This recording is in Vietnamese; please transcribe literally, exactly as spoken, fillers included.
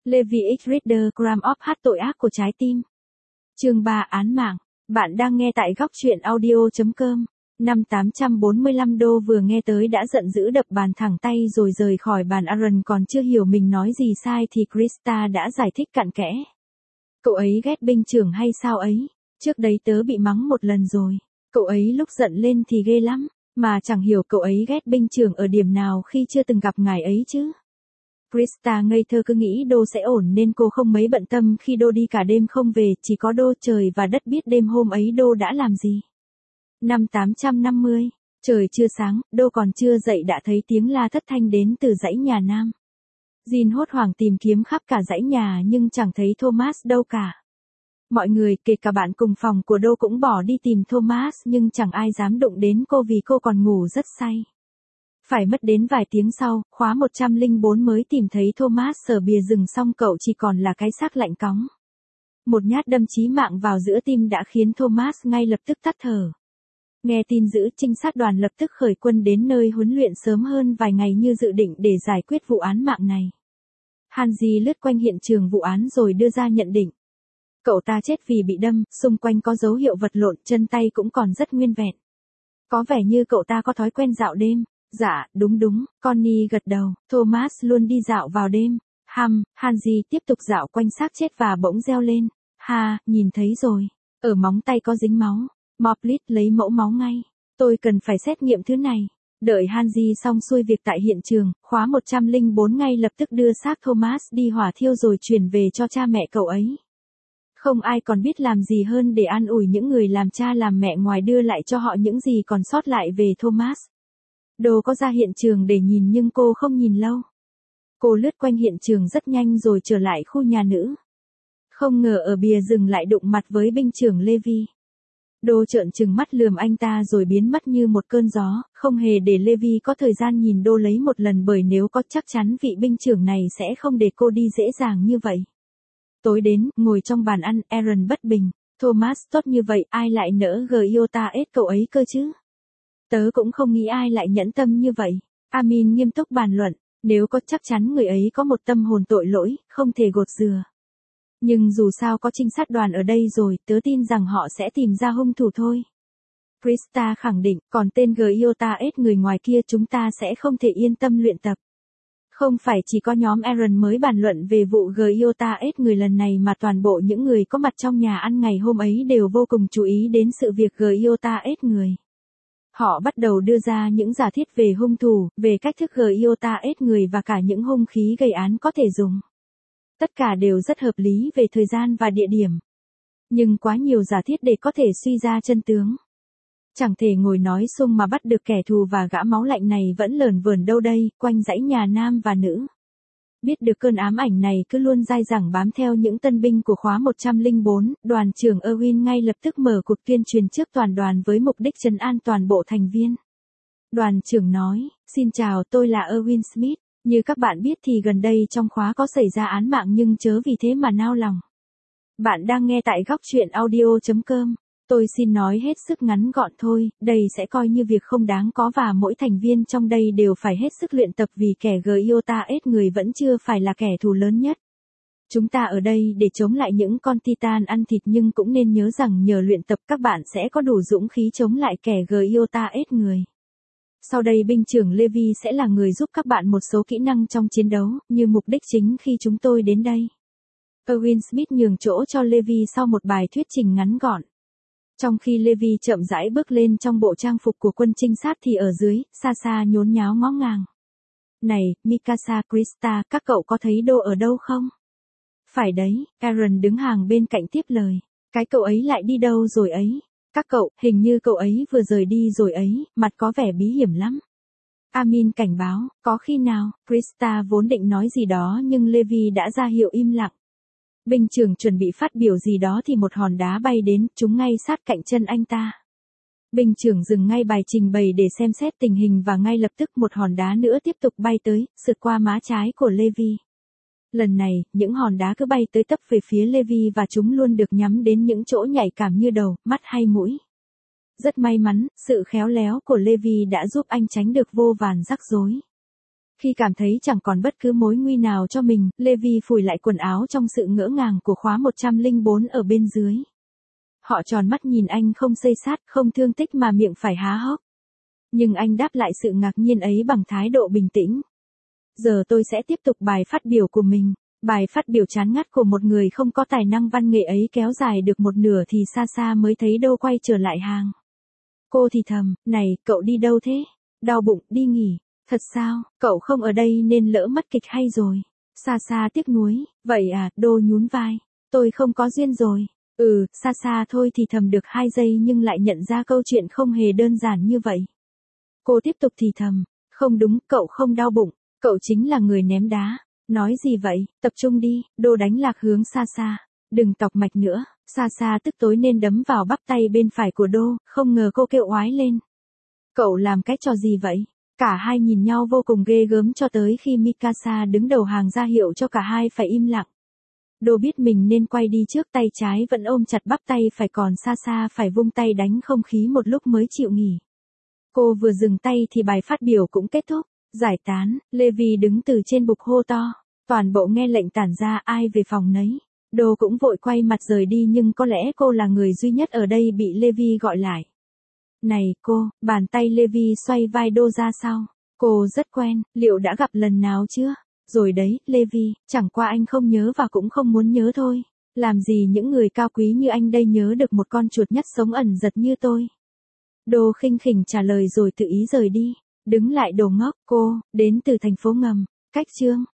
Levi X Reader Gram of Hát tội ác của trái tim. Chương ba Án mạng. Bạn đang nghe tại góc truyện audio chấm com. Năm tám trăm bốn mươi lăm đô vừa nghe tới đã giận dữ đập bàn thẳng tay rồi rời khỏi bàn. Aaron còn chưa hiểu mình nói gì sai thì Krista đã giải thích cặn kẽ. Cậu ấy ghét binh trưởng hay sao ấy? Trước đấy tớ bị mắng một lần rồi. Cậu ấy lúc giận lên thì ghê lắm, mà chẳng hiểu cậu ấy ghét binh trưởng ở điểm nào khi chưa từng gặp ngài ấy chứ. Krista ngây thơ cứ nghĩ Đô sẽ ổn nên cô không mấy bận tâm khi Đô đi cả đêm không về, chỉ có Đô trời và đất biết đêm hôm ấy Đô đã làm gì. Năm tám trăm năm mươi, trời chưa sáng, Đô còn chưa dậy đã thấy tiếng la thất thanh đến từ dãy nhà Nam. Jean hốt hoảng tìm kiếm khắp cả dãy nhà nhưng chẳng thấy Thomas đâu cả. Mọi người, kể cả bạn cùng phòng của Đô cũng bỏ đi tìm Thomas nhưng chẳng ai dám đụng đến cô vì cô còn ngủ rất say. Phải mất đến vài tiếng sau, khóa một trăm lẻ bốn mới tìm thấy Thomas ở bìa rừng xong cậu chỉ còn là cái xác lạnh cóng. Một nhát đâm chí mạng vào giữa tim đã khiến Thomas ngay lập tức tắt thở. Nghe tin dữ, trinh sát đoàn lập tức khởi quân đến nơi huấn luyện sớm hơn vài ngày như dự định để giải quyết vụ án mạng này. Hanji lướt quanh hiện trường vụ án rồi đưa ra nhận định. Cậu ta chết vì bị đâm, xung quanh có dấu hiệu vật lộn, chân tay cũng còn rất nguyên vẹn. Có vẻ như cậu ta có thói quen dạo đêm. Dạ, đúng đúng, Connie gật đầu, Thomas luôn đi dạo vào đêm. Hăm, Hanji tiếp tục dạo quanh xác chết và bỗng reo lên. Ha, nhìn thấy rồi. Ở móng tay có dính máu. Moplit lấy mẫu máu ngay. Tôi cần phải xét nghiệm thứ này. Đợi Hanji xong xuôi việc tại hiện trường, khóa một trăm lẻ bốn ngay lập tức đưa xác Thomas đi hỏa thiêu rồi chuyển về cho cha mẹ cậu ấy. Không ai còn biết làm gì hơn để an ủi những người làm cha làm mẹ ngoài đưa lại cho họ những gì còn sót lại về Thomas. Đô có ra hiện trường để nhìn nhưng cô không nhìn lâu. Cô lướt quanh hiện trường rất nhanh rồi trở lại khu nhà nữ. Không ngờ ở bìa rừng lại đụng mặt với binh trưởng Levi. Đô trợn trừng mắt lườm anh ta rồi biến mất như một cơn gió, không hề để Levi có thời gian nhìn Đô lấy một lần bởi nếu có chắc chắn vị binh trưởng này sẽ không để cô đi dễ dàng như vậy. Tối đến, ngồi trong bàn ăn, Aaron bất bình. Thomas tốt như vậy, ai lại nỡ Giota ết cậu ấy cơ chứ? Tớ cũng không nghĩ ai lại nhẫn tâm như vậy. Amin nghiêm túc bàn luận, nếu có chắc chắn người ấy có một tâm hồn tội lỗi, không thể gột rửa. Nhưng dù sao có trinh sát đoàn ở đây rồi, tớ tin rằng họ sẽ tìm ra hung thủ thôi. Krista khẳng định, còn tên Giota ết người ngoài kia chúng ta sẽ không thể yên tâm luyện tập. Không phải chỉ có nhóm Aaron mới bàn luận về vụ Giota ết người lần này mà toàn bộ những người có mặt trong nhà ăn ngày hôm ấy đều vô cùng chú ý đến sự việc Giota ết người. Họ bắt đầu đưa ra những giả thiết về hung thủ, về cách thức Giota ết người và cả những hung khí gây án có thể dùng. Tất cả đều rất hợp lý về thời gian và địa điểm. Nhưng quá nhiều giả thiết để có thể suy ra chân tướng. Chẳng thể ngồi nói sung mà bắt được kẻ thù và gã máu lạnh này vẫn lởn vởn đâu đây, quanh dãy nhà nam và nữ. Biết được cơn ám ảnh này cứ luôn dai dẳng bám theo những tân binh của khóa một trăm lẻ bốn, đoàn trưởng Erwin ngay lập tức mở cuộc tuyên truyền trước toàn đoàn với mục đích trấn an toàn bộ thành viên. Đoàn trưởng nói, xin chào tôi là Erwin Smith, như các bạn biết thì gần đây trong khóa có xảy ra án mạng nhưng chớ vì thế mà nao lòng. Bạn đang nghe tại góc truyện audio chấm com. Tôi xin nói hết sức ngắn gọn thôi, đây sẽ coi như việc không đáng có và mỗi thành viên trong đây đều phải hết sức luyện tập vì kẻ Giota ết người vẫn chưa phải là kẻ thù lớn nhất. Chúng ta ở đây để chống lại những con Titan ăn thịt nhưng cũng nên nhớ rằng nhờ luyện tập các bạn sẽ có đủ dũng khí chống lại kẻ Giota ết người. Sau đây binh trưởng Levi sẽ là người giúp các bạn một số kỹ năng trong chiến đấu, như mục đích chính khi chúng tôi đến đây. Erwin Smith nhường chỗ cho Levi sau một bài thuyết trình ngắn gọn. Trong khi Levi chậm rãi bước lên trong bộ trang phục của quân trinh sát thì ở dưới, xa xa nhốn nháo ngó ngàng. Này, Mikasa, Krista, các cậu có thấy Đô ở đâu không? Phải đấy, Aaron đứng hàng bên cạnh tiếp lời. Cái cậu ấy lại đi đâu rồi ấy? Các cậu, hình như cậu ấy vừa rời đi rồi ấy, mặt có vẻ bí hiểm lắm. Amin cảnh báo, có khi nào? Krista vốn định nói gì đó nhưng Levi đã ra hiệu im lặng. Binh trưởng chuẩn bị phát biểu gì đó thì một hòn đá bay đến, trúng ngay sát cạnh chân anh ta. Binh trưởng dừng ngay bài trình bày để xem xét tình hình và ngay lập tức một hòn đá nữa tiếp tục bay tới, sượt qua má trái của Levi. Lần này, những hòn đá cứ bay tới tấp về phía Levi và chúng luôn được nhắm đến những chỗ nhạy cảm như đầu, mắt hay mũi. Rất may mắn, sự khéo léo của Levi đã giúp anh tránh được vô vàn rắc rối. Khi cảm thấy chẳng còn bất cứ mối nguy nào cho mình, Levi phủi lại quần áo trong sự ngỡ ngàng của khóa một trăm lẻ bốn ở bên dưới. Họ tròn mắt nhìn anh không xây sát, không thương tích mà miệng phải há hốc. Nhưng anh đáp lại sự ngạc nhiên ấy bằng thái độ bình tĩnh. Giờ tôi sẽ tiếp tục bài phát biểu của mình. Bài phát biểu chán ngắt của một người không có tài năng văn nghệ ấy kéo dài được một nửa thì xa xa mới thấy Đô quay trở lại hàng. Cô thì thầm, này, cậu đi đâu thế? Đau bụng, đi nghỉ. Thật sao, cậu không ở đây nên lỡ mất kịch hay rồi. Xa xa tiếc nuối, vậy à, Đô nhún vai. Tôi không có duyên rồi. Ừ, xa xa thôi thì thầm được hai giây nhưng lại nhận ra câu chuyện không hề đơn giản như vậy. Cô tiếp tục thì thầm, không đúng, cậu không đau bụng, cậu chính là người ném đá. Nói gì vậy, tập trung đi, Đô đánh lạc hướng xa xa. Đừng tọc mạch nữa, xa xa tức tối nên đấm vào bắp tay bên phải của Đô, không ngờ cô kêu oái lên. Cậu làm cái trò gì vậy? Cả hai nhìn nhau vô cùng ghê gớm cho tới khi Mikasa đứng đầu hàng ra hiệu cho cả hai phải im lặng. Đô biết mình nên quay đi trước, tay trái vẫn ôm chặt bắp tay phải còn xa xa phải vung tay đánh không khí một lúc mới chịu nghỉ. Cô vừa dừng tay thì bài phát biểu cũng kết thúc. Giải tán, Levi đứng từ trên bục hô to. Toàn bộ nghe lệnh tản ra, ai về phòng nấy. Đô cũng vội quay mặt rời đi nhưng có lẽ cô là người duy nhất ở đây bị Levi gọi lại. Này cô, bàn tay Levi xoay vai Đô ra sau. Cô rất quen, liệu đã gặp lần nào chưa? Rồi đấy, Levi, chẳng qua anh không nhớ và cũng không muốn nhớ thôi. Làm gì những người cao quý như anh đây nhớ được một con chuột nhắt sống ẩn giật như tôi. Đô khinh khỉnh trả lời rồi tự ý rời đi. Đứng lại đồ ngốc, cô, đến từ thành phố ngầm, cách Chương.